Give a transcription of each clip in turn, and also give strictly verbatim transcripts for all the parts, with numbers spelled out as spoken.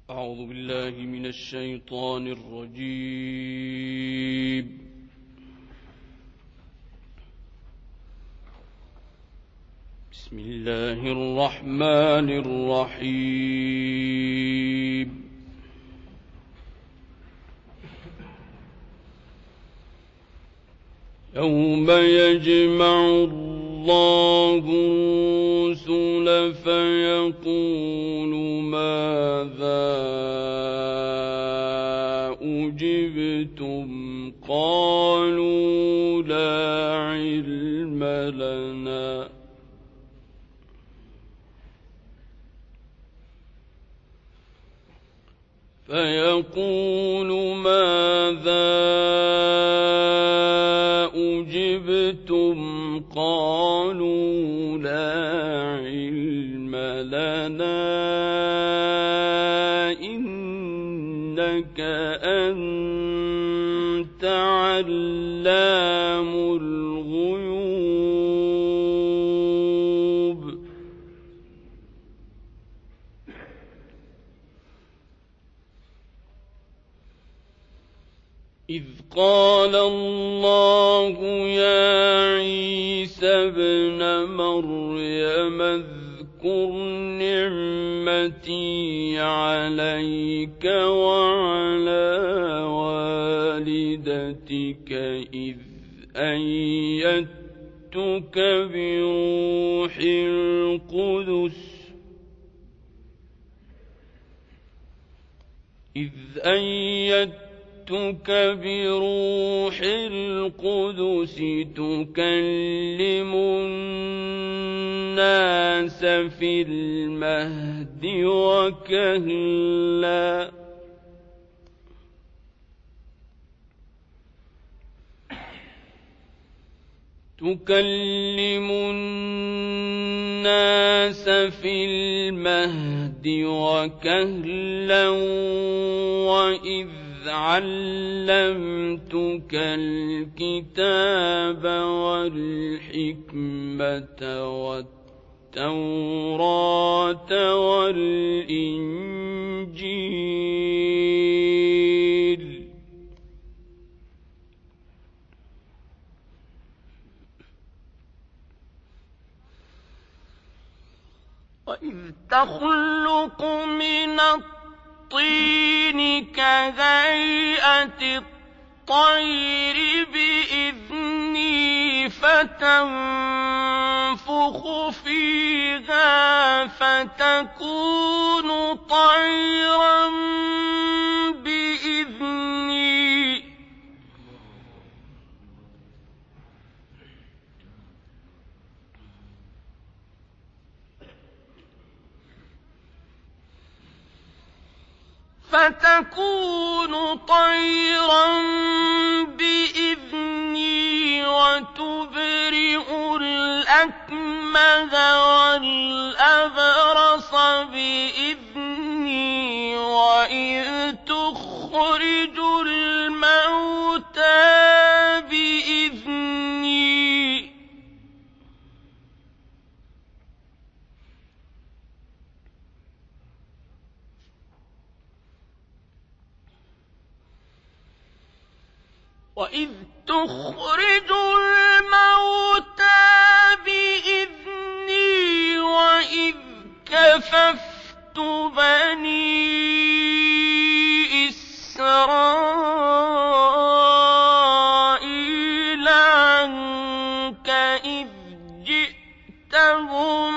أعوذ بالله من الشيطان الرجيم. بسم الله الرحمن الرحيم. يوم يجمع الله الرسل فيقول ماذا أجبتم قالوا لا علم لنا فيقول ماذا أجبتم قالوا لا علم لنا إنك أنت علام الغيوب. إذ قال الله يا عيسى ابن مريم اذكر نعمتي عليك وعلى والدتك إذ أيدتك بروح القدس إذ أيدتك بروح القدس تكلم الناس في المهد وكهلا تكلم الناس في المهد وكهلا وإذ علمتك الكتاب والحكمة والتوراة والإنجيل وإذ تخلق من الطين كهيئة الطير بإذني فتنفخ فيها فتكون طيرا بإذني فتكون طيرا بإذني وتبرئ الأكمه والأبرص بإذني وإذ تخرج الموتى بإذني وإذ تخرج الموتى بإذني وإذ كففت بني إسرائيل عنك إذ جئتهم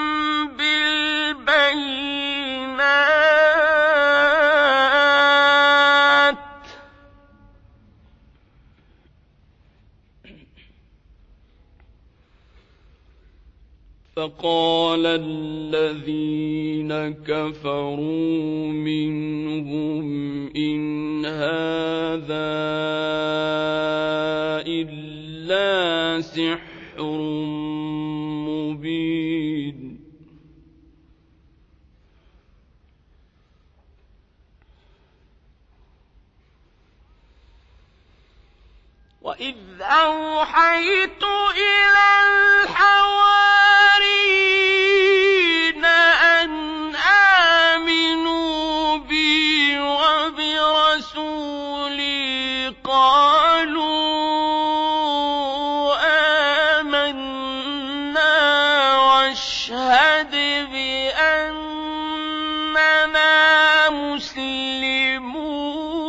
بالبينات فقال الذين كفروا منهم إن هذا إلا سحر مبين. وإذ أوحيت إلى الحواريين أن آمنوا بي لنا مسلمون.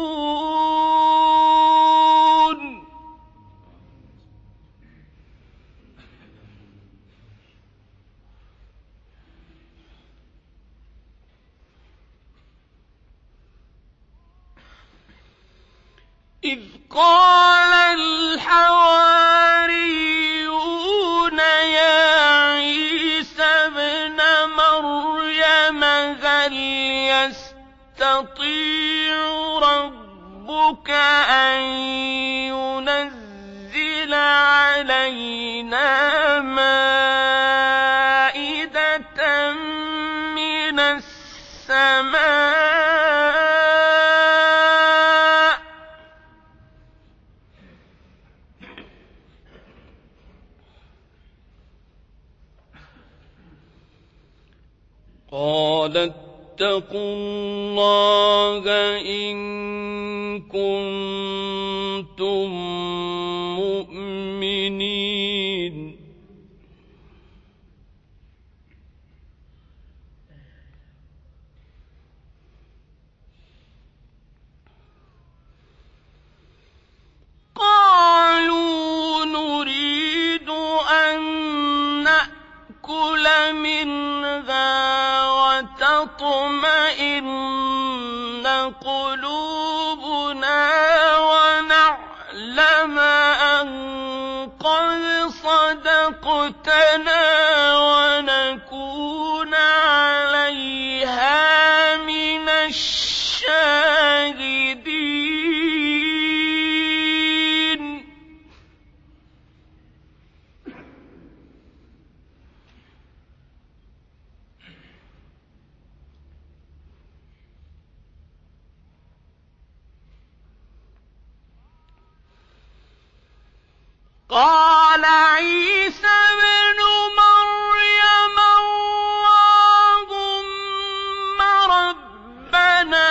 إذ قال الحواريون يا عيسى ابن مريم هل يستطيع ربك أن ينزل علينا مائدة من السماء قال اتقوا الله إن كنتم مؤمنين. قالوا نريد أن نأكل منها وتطمئن قلوبنا ونعلم أن قد صدقتنا ونكون عليها من الشاهدين. قال عيسى ابن مريم اللهم ربنا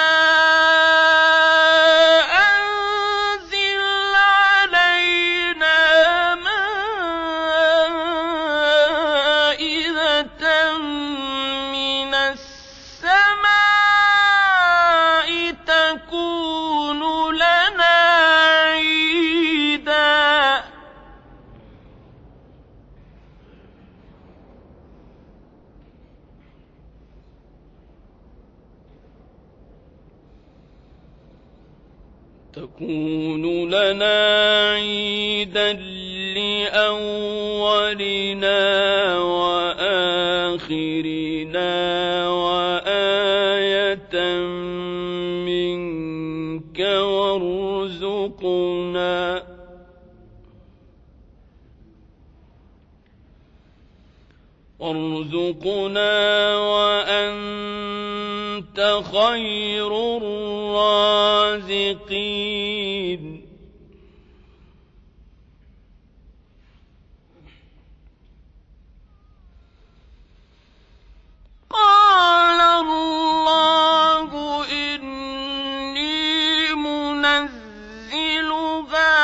أنزل علينا مائدة من السماء تكون لنا عيدا تكون لنا عيدا لأولنا وآخرنا وآية منك وارزقنا وارزقنا وأنت خير الرازقين. قال الله إني منزلها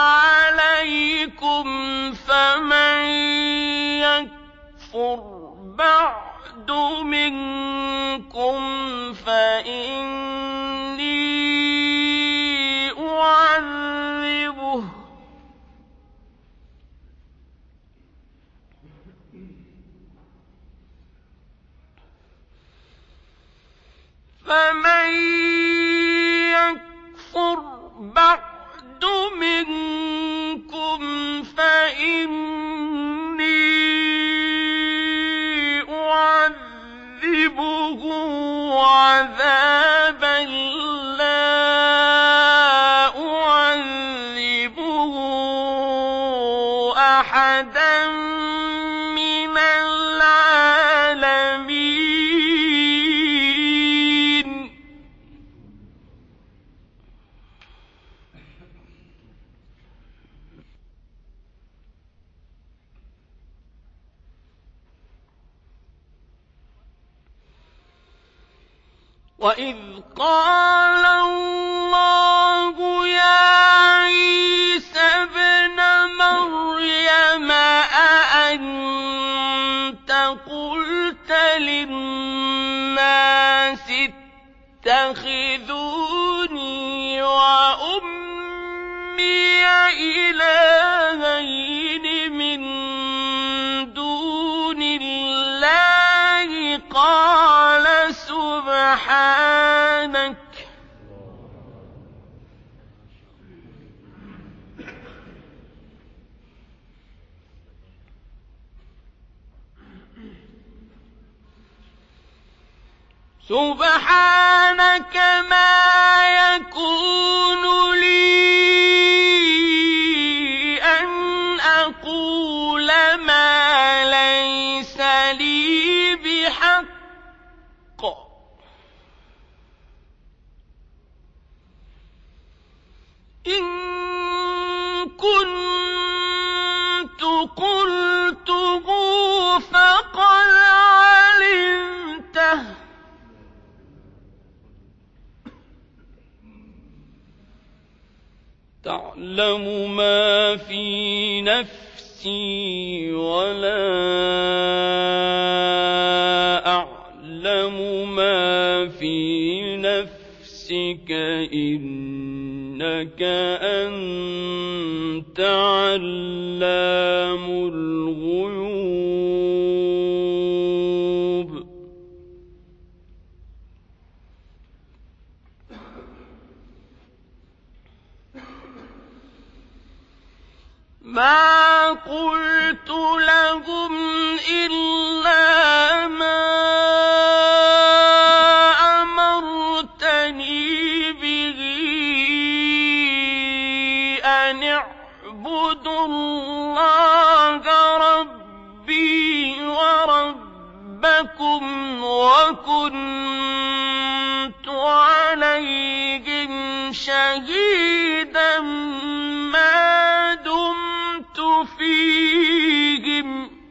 عليكم فمن يكفر بعد منكم فإني أعذبه فمن يكفر بعد منكم فإني أعذبه عذابا لا أعذبه أحدا من العالمين. وإذ قال الله يا عيسى ابن مريم أأنت قلت للناس تتخذوني وأمي إلهين من دون الله قال سبحانك سبحانك ما يكون لي أن أقول ما ليس لي بحق إن كنت قلته فقد علمته تعلم ما في نفسي ولا أعلم ما في نفسك إنك أنت علام الغيوب ما قلت لهم إلا ما أمرتني به أن اعبدوا الله ربي وربكم وكنت عليهم شهيدا ما دمت فيهم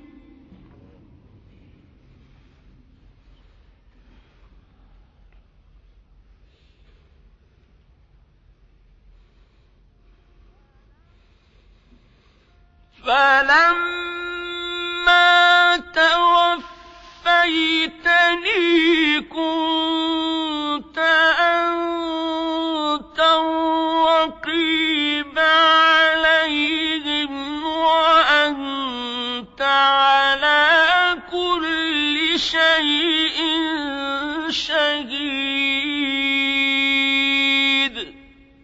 فلما توفيتني كنت أنت الرقيب عليهم وأنت على كل شيء شهيد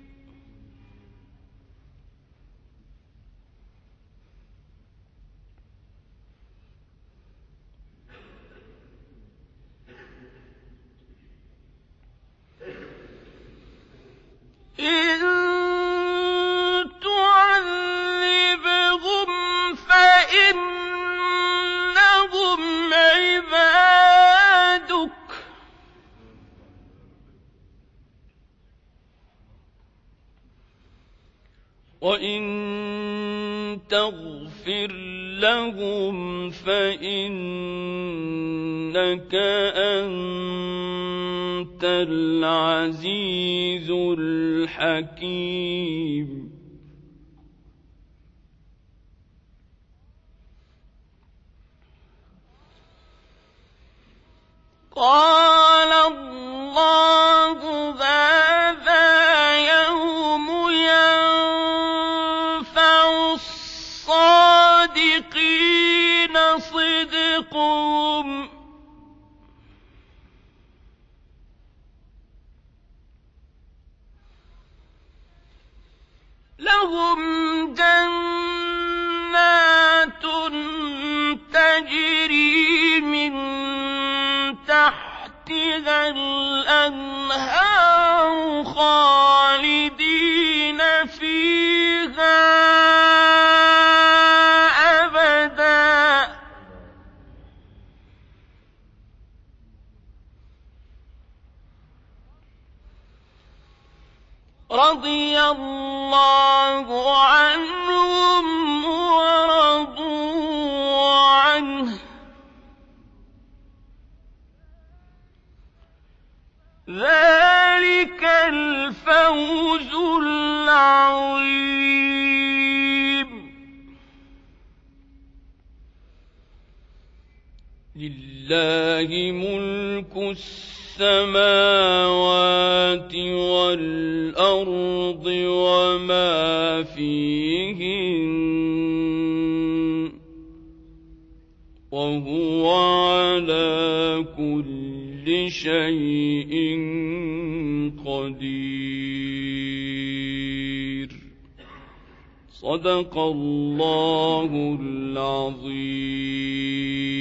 إن تعذبهم فإنهم عبادك وإن تغفر لهم فإنك أنت العزيز الحكيم قال الله هذا يوم ينفع الصادقين صدقهم لهم جنات تجري من تحتها الأنهار خالدين فيها أبدا رضي الله عنهم ورضوا عنه ذلك الفوز العظيم لله ملك السماوات السماوات والأرض وما فيهن وهو على كل شيء قدير. صدق الله العظيم.